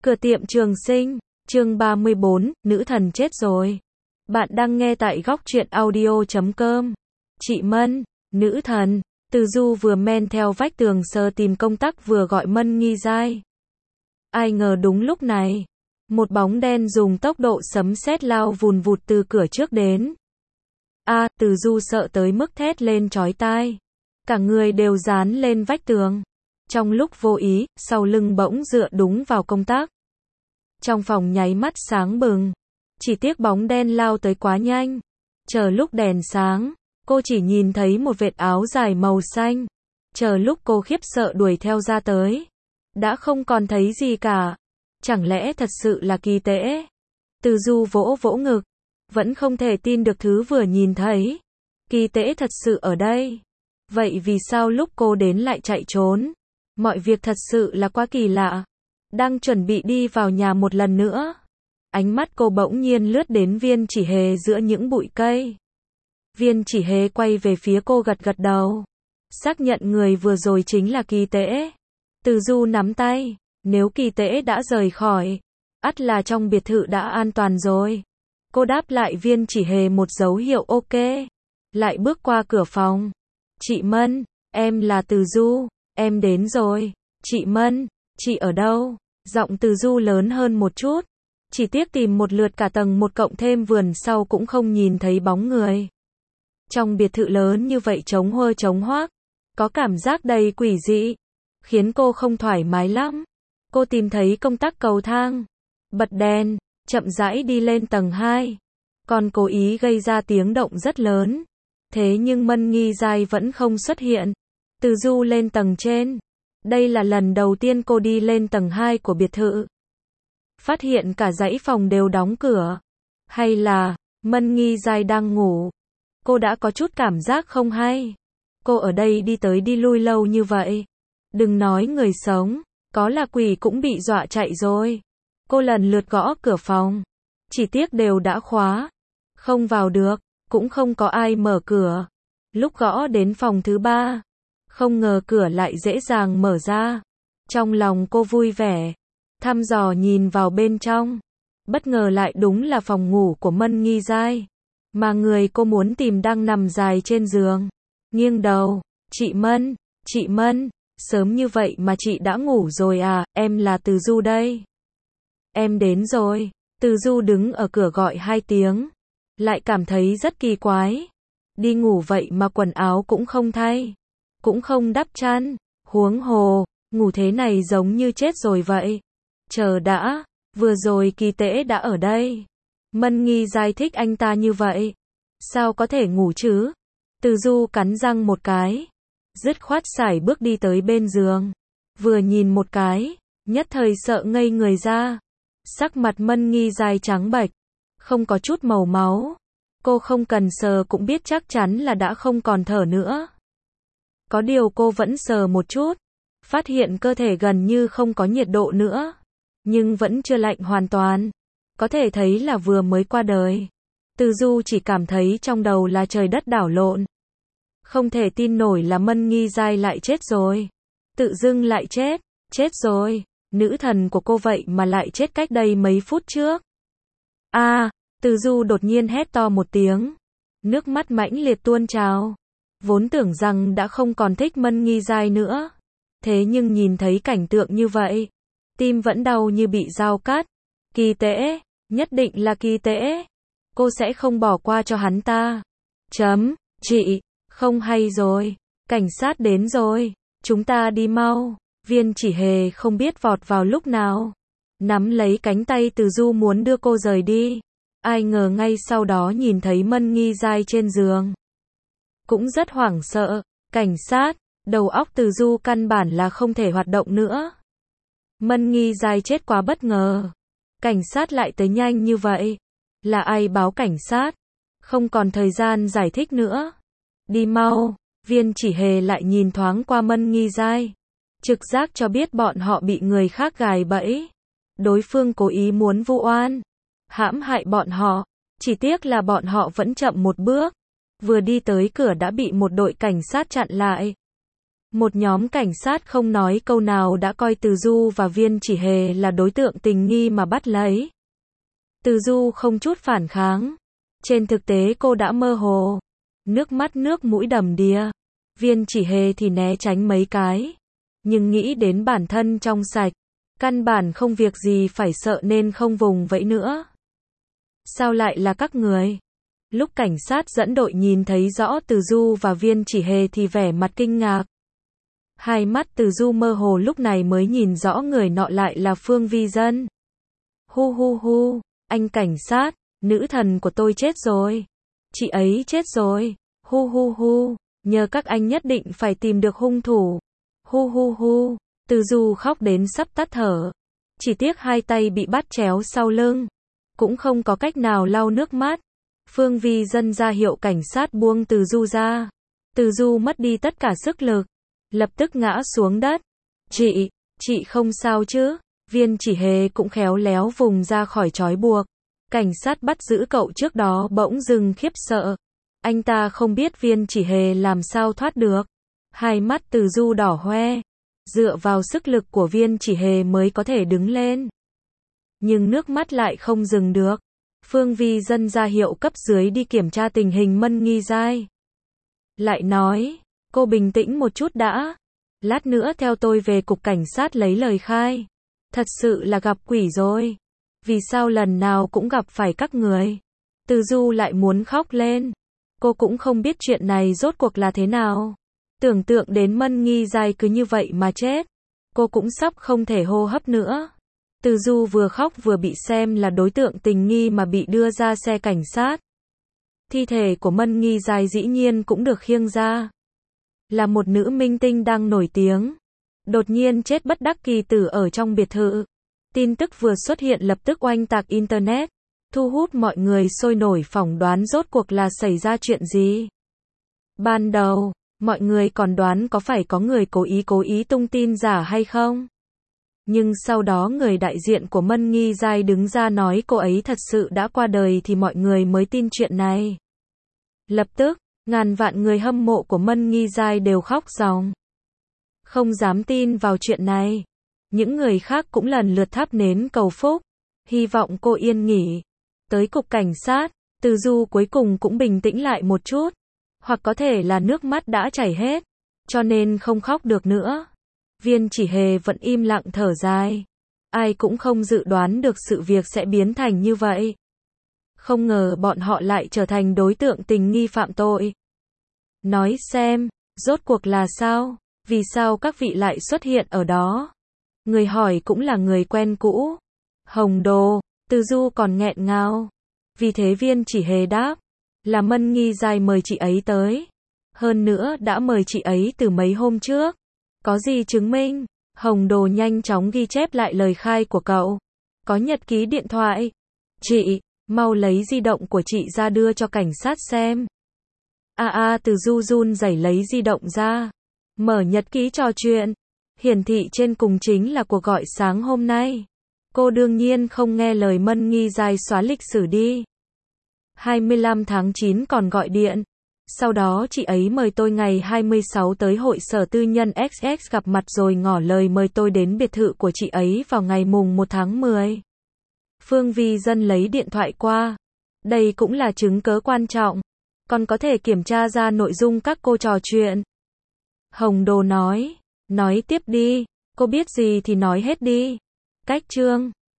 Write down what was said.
Cửa tiệm Trường Sinh, chương 34, nữ thần chết rồi. Bạn đang nghe tại góc truyện audio.com. Chị Mân, nữ thần, Từ Du vừa men theo vách tường sờ tìm công tắc vừa gọi Mân Nghi Giai. Ai ngờ đúng lúc này, một bóng đen dùng tốc độ sấm sét lao vùn vụt từ cửa trước đến. Từ Du sợ tới mức thét lên chói tai. Cả người đều dán lên vách tường. Trong lúc vô ý, sau lưng bỗng dựa đúng vào công tắc. Trong phòng nháy mắt sáng bừng. Chỉ tiếc bóng đen lao tới quá nhanh. Chờ lúc đèn sáng, cô chỉ nhìn thấy một vệt áo dài màu xanh. Chờ lúc cô khiếp sợ đuổi theo ra tới, đã không còn thấy gì cả. Chẳng lẽ thật sự là kỳ tễ? Từ Du vỗ vỗ ngực, vẫn không thể tin được thứ vừa nhìn thấy. Kỳ tễ thật sự ở đây. Vậy vì sao lúc cô đến lại chạy trốn? Mọi việc thật sự là quá kỳ lạ. Đang chuẩn bị đi vào nhà một lần nữa, ánh mắt cô bỗng nhiên lướt đến Viên Chỉ Hề giữa những bụi cây. Viên Chỉ Hề quay về phía cô gật gật đầu, xác nhận người vừa rồi chính là kỳ tễ. Từ Du nắm tay, nếu kỳ tễ đã rời khỏi, ắt là trong biệt thự đã an toàn rồi. Cô đáp lại Viên Chỉ Hề một dấu hiệu ok, lại bước qua cửa phòng. Chị Mân, em là Từ Du, em đến rồi. Chị Mân, chị ở đâu? Giọng Từ Du lớn hơn một chút. Chỉ tiếc tìm một lượt cả tầng một cộng thêm vườn sau cũng không nhìn thấy bóng người. Trong biệt thự lớn như vậy trống huơ trống hoác, có cảm giác đầy quỷ dị, khiến cô không thoải mái lắm. Cô tìm thấy công tắc cầu thang, bật đèn, chậm rãi đi lên tầng 2. Còn cố ý gây ra tiếng động rất lớn. Thế nhưng Mân Nghi Giai vẫn không xuất hiện. Từ Du lên tầng trên. Đây là lần đầu tiên cô đi lên tầng 2 của biệt thự. Phát hiện cả dãy phòng đều đóng cửa. Hay là Mân Nghi Giai đang ngủ? Cô đã có chút cảm giác không hay. Cô ở đây đi tới đi lui lâu như vậy, đừng nói người sống, có là quỷ cũng bị dọa chạy rồi. Cô lần lượt gõ cửa phòng, chỉ tiếc đều đã khóa, không vào được, cũng không có ai mở cửa. Lúc gõ đến phòng thứ 3, không ngờ cửa lại dễ dàng mở ra. Trong lòng cô vui vẻ, thăm dò nhìn vào bên trong. Bất ngờ lại đúng là phòng ngủ của Mân Nghi Giai, mà người cô muốn tìm đang nằm dài trên giường, nghiêng đầu. Chị Mân, sớm như vậy mà chị đã ngủ rồi à? Em là Từ Du đây. Em đến rồi. Từ Du đứng ở cửa gọi 2 tiếng, lại cảm thấy rất kỳ quái. Đi ngủ vậy mà quần áo cũng không thay, cũng không đắp chăn, huống hồ, ngủ thế này giống như chết rồi vậy. Chờ đã, vừa rồi kỳ tễ đã ở đây. Mân Nghi giải thích anh ta như vậy, sao có thể ngủ chứ? Từ Du cắn răng một cái, dứt khoát sải bước đi tới bên giường. Vừa nhìn một cái, nhất thời sợ ngây người ra. Sắc mặt Mân Nghi Giai trắng bệch, không có chút màu máu. Cô không cần sờ cũng biết chắc chắn là đã không còn thở nữa. Có điều cô vẫn sờ một chút, phát hiện cơ thể gần như không có nhiệt độ nữa, nhưng vẫn chưa lạnh hoàn toàn. Có thể thấy là vừa mới qua đời. Từ Du chỉ cảm thấy trong đầu là trời đất đảo lộn. Không thể tin nổi là Mân Nghi Giai lại chết rồi. Tự dưng lại chết rồi. Nữ thần của cô vậy mà lại chết cách đây mấy phút trước. Từ Du đột nhiên hét to một tiếng. Nước mắt mãnh liệt tuôn trào. Vốn tưởng rằng đã không còn thích Mân Nghi Giai nữa. Thế nhưng nhìn thấy cảnh tượng như vậy, tim vẫn đau như bị dao cắt. Kỳ tễ, nhất định là kỳ tễ. Cô sẽ không bỏ qua cho hắn ta. Chị, không hay rồi. Cảnh sát đến rồi. Chúng ta đi mau. Viên Chỉ Hề không biết vọt vào lúc nào, nắm lấy cánh tay Từ Du muốn đưa cô rời đi. Ai ngờ ngay sau đó nhìn thấy Mân Nghi Giai trên giường, cũng rất hoảng sợ. Cảnh sát, đầu óc Từ Du căn bản là không thể hoạt động nữa. Mân Nghi Giai chết quá bất ngờ. Cảnh sát lại tới nhanh như vậy. Là ai báo cảnh sát? Không còn thời gian giải thích nữa. Đi mau. Viên Chỉ Hề lại nhìn thoáng qua Mân Nghi Giai, trực giác cho biết bọn họ bị người khác gài bẫy. Đối phương cố ý muốn vu oan, hãm hại bọn họ. Chỉ tiếc là bọn họ vẫn chậm một bước. Vừa đi tới cửa đã bị một đội cảnh sát chặn lại. Một nhóm cảnh sát không nói câu nào đã coi Từ Du và Viên Chỉ Hề là đối tượng tình nghi mà bắt lấy. Từ Du không chút phản kháng. Trên thực tế cô đã mơ hồ. Nước mắt nước mũi đầm đìa. Viên Chỉ Hề thì né tránh mấy cái. Nhưng nghĩ đến bản thân trong sạch. Căn bản không việc gì phải sợ nên không vùng vẫy nữa. Sao lại là các người? Lúc cảnh sát dẫn đội nhìn thấy rõ Từ Du và Viên Chỉ Hề thì vẻ mặt kinh ngạc. Hai mắt Từ Du mơ hồ lúc này mới nhìn rõ người nọ lại là Phương Vi Dân. Hu hu hu, anh cảnh sát, nữ thần của tôi chết rồi. Chị ấy chết rồi. Hu hu hu, nhờ các anh nhất định phải tìm được hung thủ. Hu hu hu, Từ Du khóc đến sắp tắt thở. Chỉ tiếc hai tay bị bắt chéo sau lưng. Cũng không có cách nào lau nước mắt. Phương Vi Dân ra hiệu cảnh sát buông Từ Du ra. Từ Du mất đi tất cả sức lực. Lập tức ngã xuống đất. Chị không sao chứ? Viên Chỉ Hề cũng khéo léo vùng ra khỏi trói buộc. Cảnh sát bắt giữ cậu trước đó bỗng dưng khiếp sợ. Anh ta không biết Viên Chỉ Hề làm sao thoát được. Hai mắt Từ Du đỏ hoe. Dựa vào sức lực của Viên Chỉ Hề mới có thể đứng lên. Nhưng nước mắt lại không dừng được. Phương Vi Dân ra hiệu cấp dưới đi kiểm tra tình hình Mân Nghi Giai. Lại nói, cô bình tĩnh một chút đã. Lát nữa theo tôi về cục cảnh sát lấy lời khai. Thật sự là gặp quỷ rồi. Vì sao lần nào cũng gặp phải các người? Từ Du lại muốn khóc lên. Cô cũng không biết chuyện này rốt cuộc là thế nào. Tưởng tượng đến Mân Nghi Giai cứ như vậy mà chết. Cô cũng sắp không thể hô hấp nữa. Từ Du vừa khóc vừa bị xem là đối tượng tình nghi mà bị đưa ra xe cảnh sát. Thi thể của Mân Nghi Giai dĩ nhiên cũng được khiêng ra. Là một nữ minh tinh đang nổi tiếng. Đột nhiên chết bất đắc kỳ tử ở trong biệt thự. Tin tức vừa xuất hiện lập tức oanh tạc Internet. Thu hút mọi người sôi nổi phỏng đoán rốt cuộc là xảy ra chuyện gì. Ban đầu, mọi người còn đoán có phải có người cố ý tung tin giả hay không. Nhưng sau đó người đại diện của Mân Nghi Giai đứng ra nói cô ấy thật sự đã qua đời thì mọi người mới tin chuyện này. Lập tức, ngàn vạn người hâm mộ của Mân Nghi Giai đều khóc ròng. Không dám tin vào chuyện này. Những người khác cũng lần lượt thắp nến cầu phúc. Hy vọng cô yên nghỉ. Tới cục cảnh sát, Từ Du cuối cùng cũng bình tĩnh lại một chút. Hoặc có thể là nước mắt đã chảy hết. Cho nên không khóc được nữa. Viên Chỉ Hề vẫn im lặng thở dài. Ai cũng không dự đoán được sự việc sẽ biến thành như vậy. Không ngờ bọn họ lại trở thành đối tượng tình nghi phạm tội. Nói xem, rốt cuộc là sao? Vì sao các vị lại xuất hiện ở đó? Người hỏi cũng là người quen cũ. Hồng Đồ, Từ Du còn nghẹn ngào. Vì thế Viên Chỉ Hề đáp, là Mân Nghi Giai mời chị ấy tới. Hơn nữa đã mời chị ấy từ mấy hôm trước. Có gì chứng minh? Hồng Đồ nhanh chóng ghi chép lại lời khai của cậu. Có nhật ký điện thoại. Chị, mau lấy di động của chị ra đưa cho cảnh sát xem. Từ Du run rẩy lấy di động ra. Mở nhật ký trò chuyện. Hiển thị trên cùng chính là cuộc gọi sáng hôm nay. Cô đương nhiên không nghe lời Mân Nghi Giai xóa lịch sử đi. 25 tháng 9 còn gọi điện. Sau đó chị ấy mời tôi ngày 26 tới hội sở tư nhân XX gặp mặt rồi ngỏ lời mời tôi đến biệt thự của chị ấy vào ngày mùng 1 tháng 10. Phương Vi Dân lấy điện thoại qua. Đây cũng là chứng cớ quan trọng. Còn có thể kiểm tra ra nội dung các cô trò chuyện. Hồng Đồ nói tiếp đi, cô biết gì thì nói hết đi. Cách chương